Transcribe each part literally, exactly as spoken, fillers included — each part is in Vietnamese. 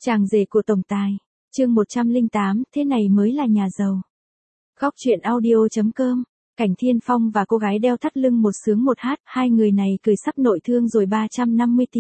Chàng rể của tổng tài. Chương một trăm lẻ tám, thế này mới là nhà giàu. Góc truyện audio.com. Cảnh Thiên Phong và cô gái đeo thắt lưng một sướng một hát, hai người này cười sắp nội thương rồi ba trăm năm mươi tỷ.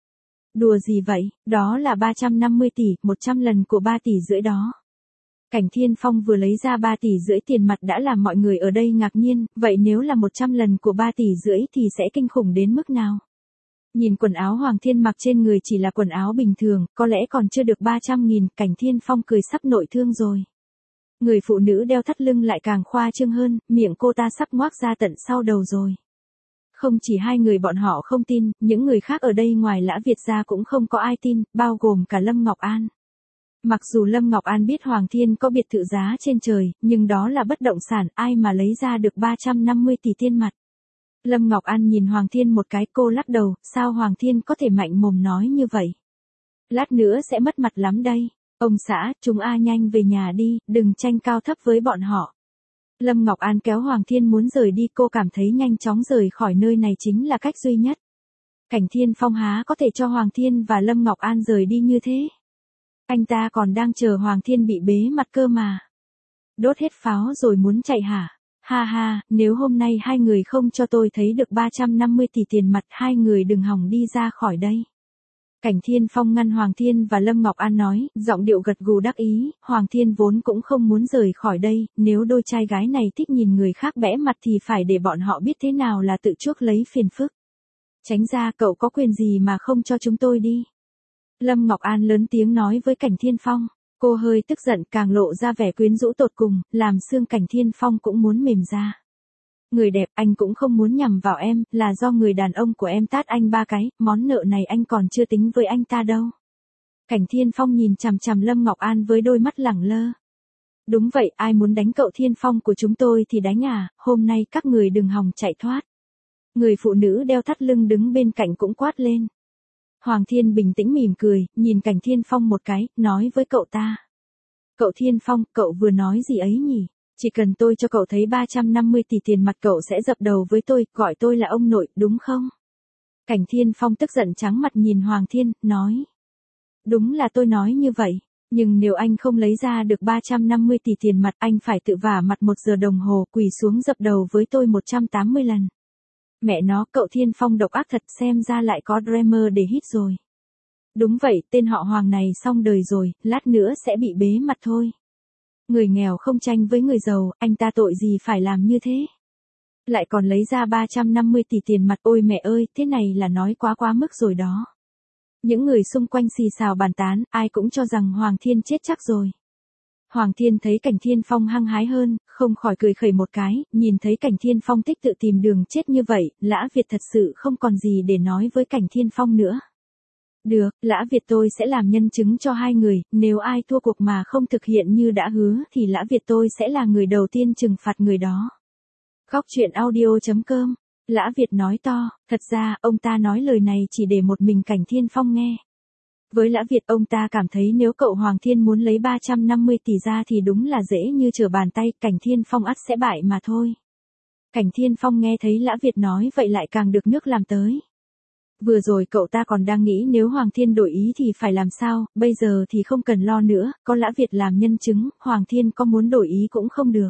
Đùa gì vậy, đó là ba trăm năm mươi tỷ, một trăm lần của ba tỷ rưỡi đó. Cảnh Thiên Phong vừa lấy ra ba tỷ rưỡi tiền mặt đã làm mọi người ở đây ngạc nhiên, vậy nếu là một trăm lần của ba tỷ rưỡi thì sẽ kinh khủng đến mức nào? Nhìn quần áo Hoàng Thiên mặc trên người chỉ là quần áo bình thường, có lẽ còn chưa được ba trăm nghìn, Cảnh Thiên Phong cười sắp nội thương rồi. Người phụ nữ đeo thắt lưng lại càng khoa trương hơn, miệng cô ta sắp ngoác ra tận sau đầu rồi. Không chỉ hai người bọn họ không tin, những người khác ở đây ngoài Lã Việt ra cũng không có ai tin, bao gồm cả Lâm Ngọc An. Mặc dù Lâm Ngọc An biết Hoàng Thiên có biệt thự giá trên trời, nhưng đó là bất động sản, ai mà lấy ra được ba trăm năm mươi tỷ tiền mặt. Lâm Ngọc An nhìn Hoàng Thiên một cái, cô lắc đầu, sao Hoàng Thiên có thể mạnh mồm nói như vậy? Lát nữa sẽ mất mặt lắm đây. Ông xã, chúng a nhanh về nhà đi, đừng tranh cao thấp với bọn họ. Lâm Ngọc An kéo Hoàng Thiên muốn rời đi, cô cảm thấy nhanh chóng rời khỏi nơi này chính là cách duy nhất. Cảnh Thiên Phong há có thể cho Hoàng Thiên và Lâm Ngọc An rời đi như thế? Anh ta còn đang chờ Hoàng Thiên bị bế mặt cơ mà. Đốt hết pháo rồi muốn chạy hả? Ha ha, nếu hôm nay hai người không cho tôi thấy được ba trăm năm mươi tỷ tiền mặt, hai người đừng hòng đi ra khỏi đây. Cảnh Thiên Phong ngăn Hoàng Thiên và Lâm Ngọc An nói, giọng điệu gật gù đắc ý, Hoàng Thiên vốn cũng không muốn rời khỏi đây, nếu đôi trai gái này thích nhìn người khác bẽ mặt thì phải để bọn họ biết thế nào là tự chuốc lấy phiền phức. Tránh ra, cậu có quyền gì mà không cho chúng tôi đi. Lâm Ngọc An lớn tiếng nói với Cảnh Thiên Phong, cô hơi tức giận càng lộ ra vẻ quyến rũ tột cùng, làm xương Cảnh Thiên Phong cũng muốn mềm ra. Người đẹp, anh cũng không muốn nhằm vào em, là do người đàn ông của em tát anh ba cái, món nợ này anh còn chưa tính với anh ta đâu. Cảnh Thiên Phong nhìn chằm chằm Lâm Ngọc An với đôi mắt lẳng lơ. Đúng vậy, ai muốn đánh cậu Thiên Phong của chúng tôi thì đánh à, hôm nay các người đừng hòng chạy thoát. Người phụ nữ đeo thắt lưng đứng bên cạnh cũng quát lên. Hoàng Thiên bình tĩnh mỉm cười, nhìn Cảnh Thiên Phong một cái, nói với cậu ta. Cậu Thiên Phong, cậu vừa nói gì ấy nhỉ? Chỉ cần tôi cho cậu thấy ba trăm năm mươi tỷ tiền mặt cậu sẽ dập đầu với tôi, gọi tôi là ông nội, đúng không? Cảnh Thiên Phong tức giận trắng mặt nhìn Hoàng Thiên, nói. Đúng là tôi nói như vậy, nhưng nếu anh không lấy ra được ba trăm năm mươi tỷ tiền mặt anh phải tự vả mặt một giờ đồng hồ quỳ xuống dập đầu với tôi một trăm tám mươi lần. Mẹ nó, cậu Thiên Phong độc ác thật, xem ra lại có dreamer để hit rồi. Đúng vậy, tên họ Hoàng này xong đời rồi, lát nữa sẽ bị bế mặt thôi. Người nghèo không tranh với người giàu, anh ta tội gì phải làm như thế? Lại còn lấy ra ba trăm năm mươi tỷ tiền mặt, ôi mẹ ơi, thế này là nói quá quá mức rồi đó. Những người xung quanh xì xào bàn tán, ai cũng cho rằng Hoàng Thiên chết chắc rồi. Hoàng Thiên thấy Cảnh Thiên Phong hăng hái hơn, không khỏi cười khẩy một cái, nhìn thấy Cảnh Thiên Phong thích tự tìm đường chết như vậy, Lã Việt thật sự không còn gì để nói với Cảnh Thiên Phong nữa. Được, Lã Việt tôi sẽ làm nhân chứng cho hai người, nếu ai thua cuộc mà không thực hiện như đã hứa thì Lã Việt tôi sẽ là người đầu tiên trừng phạt người đó. Góc truyện audio.com. Lã Việt nói to, thật ra ông ta nói lời này chỉ để một mình Cảnh Thiên Phong nghe. Với Lã Việt ông ta cảm thấy nếu cậu Hoàng Thiên muốn lấy ba trăm năm mươi tỷ ra thì đúng là dễ như trở bàn tay, Cảnh Thiên Phong ắt sẽ bại mà thôi. Cảnh Thiên Phong nghe thấy Lã Việt nói vậy lại càng được nước làm tới. Vừa rồi cậu ta còn đang nghĩ nếu Hoàng Thiên đổi ý thì phải làm sao, bây giờ thì không cần lo nữa, có Lã Việt làm nhân chứng, Hoàng Thiên có muốn đổi ý cũng không được.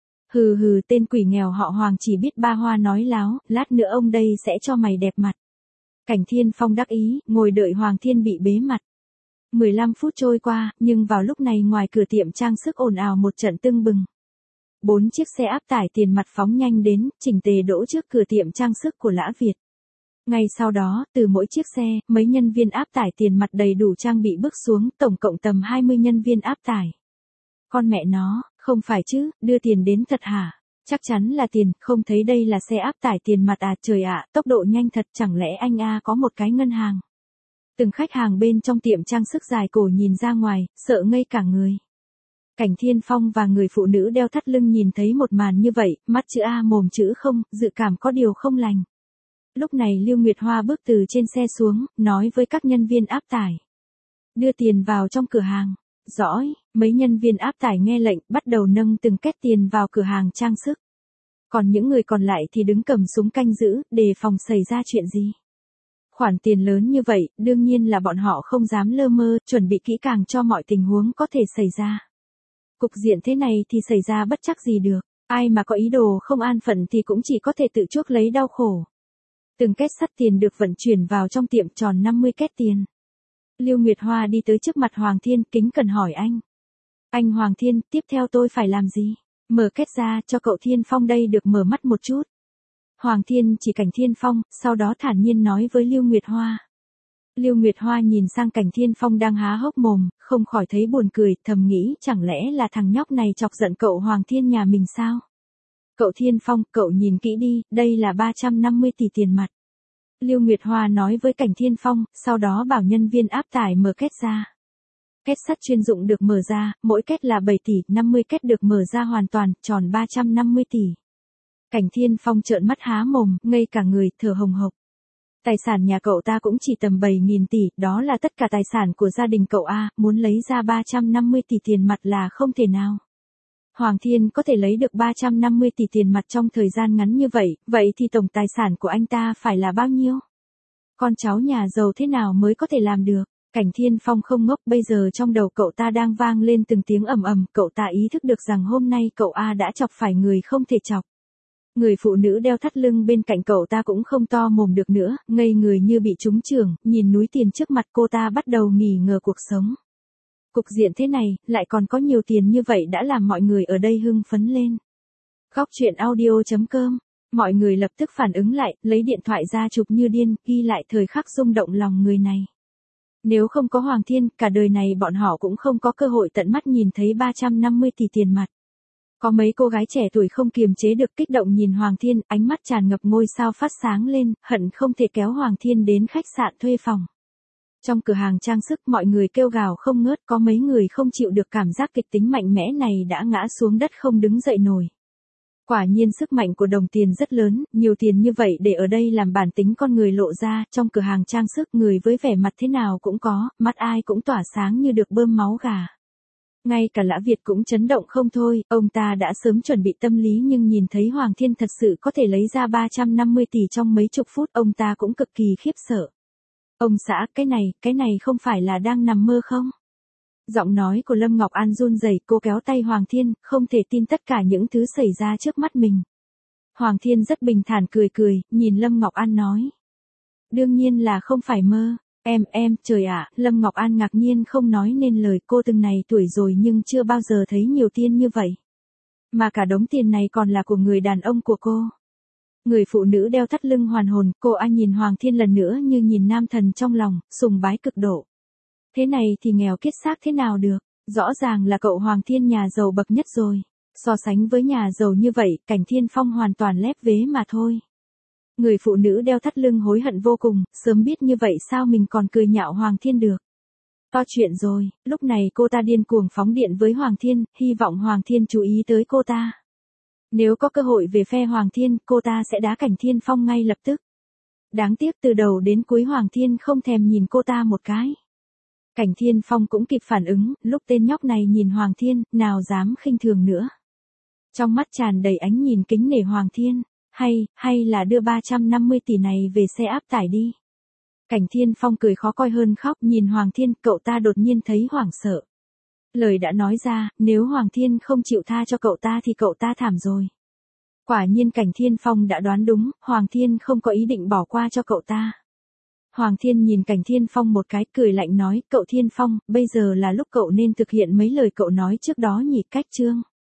Hừ hừ, tên quỷ nghèo họ Hoàng chỉ biết ba hoa nói láo, lát nữa ông đây sẽ cho mày đẹp mặt. Cảnh Thiên Phong đắc ý, ngồi đợi Hoàng Thiên bị bế mặt. mười lăm phút trôi qua, nhưng vào lúc này ngoài cửa tiệm trang sức ồn ào một trận tưng bừng. Bốn chiếc xe áp tải tiền mặt phóng nhanh đến, chỉnh tề đỗ trước cửa tiệm trang sức của Lã Việt. Ngay sau đó, từ mỗi chiếc xe, mấy nhân viên áp tải tiền mặt đầy đủ trang bị bước xuống, tổng cộng tầm hai mươi nhân viên áp tải. Con mẹ nó, không phải chứ, đưa tiền đến thật hả? Chắc chắn là tiền, không thấy đây là xe áp tải tiền mặt à, trời ạ, tốc độ nhanh thật, chẳng lẽ anh a có một cái ngân hàng. Từng khách hàng bên trong tiệm trang sức dài cổ nhìn ra ngoài, sợ ngây cả người. Cảnh Thiên Phong và người phụ nữ đeo thắt lưng nhìn thấy một màn như vậy, mắt chữ A mồm chữ không, dự cảm có điều không lành. Lúc này Lưu Nguyệt Hoa bước từ trên xe xuống, nói với các nhân viên áp tải. Đưa tiền vào trong cửa hàng. Dõi, mấy nhân viên áp tải nghe lệnh, bắt đầu nâng từng két tiền vào cửa hàng trang sức. Còn những người còn lại thì đứng cầm súng canh giữ, đề phòng xảy ra chuyện gì. Khoản tiền lớn như vậy, đương nhiên là bọn họ không dám lơ mơ, chuẩn bị kỹ càng cho mọi tình huống có thể xảy ra. Cục diện thế này thì xảy ra bất chắc gì được, ai mà có ý đồ không an phận thì cũng chỉ có thể tự chuốc lấy đau khổ. Từng két sắt tiền được vận chuyển vào trong tiệm tròn năm mươi két tiền. Lưu Nguyệt Hoa đi tới trước mặt Hoàng Thiên, kính cẩn hỏi anh. Anh Hoàng Thiên, tiếp theo tôi phải làm gì? Mở két ra cho cậu Thiên Phong đây được mở mắt một chút. Hoàng Thiên chỉ Cảnh Thiên Phong, sau đó thản nhiên nói với Lưu Nguyệt Hoa. Lưu Nguyệt Hoa nhìn sang Cảnh Thiên Phong đang há hốc mồm, không khỏi thấy buồn cười, thầm nghĩ chẳng lẽ là thằng nhóc này chọc giận cậu Hoàng Thiên nhà mình sao? Cậu Thiên Phong, cậu nhìn kỹ đi, đây là ba trăm năm mươi tỷ tiền mặt. Lưu Nguyệt Hoa nói với Cảnh Thiên Phong, sau đó bảo nhân viên áp tải mở két ra. Két sắt chuyên dụng được mở ra, mỗi két là bảy tỷ, năm mươi két được mở ra hoàn toàn, tròn ba trăm năm mươi tỷ. Cảnh Thiên Phong trợn mắt há mồm, ngây cả người, thở hồng hộc. Tài sản nhà cậu ta cũng chỉ tầm bảy nghìn tỷ, đó là tất cả tài sản của gia đình cậu A, muốn lấy ra ba trăm năm mươi tỷ tiền mặt là không thể nào. Hoàng Thiên có thể lấy được ba trăm năm mươi tỷ tiền mặt trong thời gian ngắn như vậy, vậy thì tổng tài sản của anh ta phải là bao nhiêu? Con cháu nhà giàu thế nào mới có thể làm được? Cảnh Thiên Phong không ngốc, bây giờ trong đầu cậu ta đang vang lên từng tiếng ầm ầm, cậu ta ý thức được rằng hôm nay cậu A đã chọc phải người không thể chọc. Người phụ nữ đeo thắt lưng bên cạnh cậu ta cũng không to mồm được nữa, ngây người như bị trúng chưởng, nhìn núi tiền trước mặt cô ta bắt đầu nghỉ ngờ cuộc sống. Cục diện thế này, lại còn có nhiều tiền như vậy đã làm mọi người ở đây hưng phấn lên. Góc truyện audio chấm com, mọi người lập tức phản ứng lại, lấy điện thoại ra chụp như điên, ghi lại thời khắc rung động lòng người này. Nếu không có Hoàng Thiên, cả đời này bọn họ cũng không có cơ hội tận mắt nhìn thấy ba trăm năm mươi tỷ tiền mặt. Có mấy cô gái trẻ tuổi không kiềm chế được kích động nhìn Hoàng Thiên, ánh mắt tràn ngập ngôi sao phát sáng lên, hận không thể kéo Hoàng Thiên đến khách sạn thuê phòng. Trong cửa hàng trang sức mọi người kêu gào không ngớt, có mấy người không chịu được cảm giác kịch tính mạnh mẽ này đã ngã xuống đất không đứng dậy nổi. Quả nhiên sức mạnh của đồng tiền rất lớn, nhiều tiền như vậy để ở đây làm bản tính con người lộ ra, trong cửa hàng trang sức người với vẻ mặt thế nào cũng có, mắt ai cũng tỏa sáng như được bơm máu gà. Ngay cả Lã Việt cũng chấn động không thôi, ông ta đã sớm chuẩn bị tâm lý nhưng nhìn thấy Hoàng Thiên thật sự có thể lấy ra ba trăm năm mươi tỷ trong mấy chục phút, ông ta cũng cực kỳ khiếp sợ. Ông xã, cái này, cái này không phải là đang nằm mơ không? Giọng nói của Lâm Ngọc An run rẩy, cô kéo tay Hoàng Thiên, không thể tin tất cả những thứ xảy ra trước mắt mình. Hoàng Thiên rất bình thản cười cười, nhìn Lâm Ngọc An nói. Đương nhiên là không phải mơ. Em, em, trời ạ, Lâm Ngọc An ngạc nhiên không nói nên lời, cô từng này tuổi rồi nhưng chưa bao giờ thấy nhiều tiền như vậy. Mà cả đống tiền này còn là của người đàn ông của cô. Người phụ nữ đeo thắt lưng hoàn hồn, cô ai nhìn Hoàng Thiên lần nữa như nhìn nam thần trong lòng, sùng bái cực độ. Thế này thì nghèo kiết xác thế nào được, rõ ràng là cậu Hoàng Thiên nhà giàu bậc nhất rồi. So sánh với nhà giàu như vậy, Cảnh Thiên Phong hoàn toàn lép vế mà thôi. Người phụ nữ đeo thắt lưng hối hận vô cùng, sớm biết như vậy sao mình còn cười nhạo Hoàng Thiên được. To chuyện rồi, lúc này cô ta điên cuồng phóng điện với Hoàng Thiên, hy vọng Hoàng Thiên chú ý tới cô ta. Nếu có cơ hội về phe Hoàng Thiên, cô ta sẽ đá Cảnh Thiên Phong ngay lập tức. Đáng tiếc từ đầu đến cuối Hoàng Thiên không thèm nhìn cô ta một cái. Cảnh Thiên Phong cũng kịp phản ứng, lúc tên nhóc này nhìn Hoàng Thiên, nào dám khinh thường nữa. Trong mắt tràn đầy ánh nhìn kính nể Hoàng Thiên, hay, hay là đưa ba trăm năm mươi tỷ này về xe áp tải đi. Cảnh Thiên Phong cười khó coi hơn khóc, nhìn Hoàng Thiên, cậu ta đột nhiên thấy hoảng sợ. Lời đã nói ra, nếu Hoàng Thiên không chịu tha cho cậu ta thì cậu ta thảm rồi. Quả nhiên Cảnh Thiên Phong đã đoán đúng, Hoàng Thiên không có ý định bỏ qua cho cậu ta. Hoàng Thiên nhìn Cảnh Thiên Phong một cái, cười lạnh nói, cậu Thiên Phong, bây giờ là lúc cậu nên thực hiện mấy lời cậu nói trước đó nhỉ, cách chương.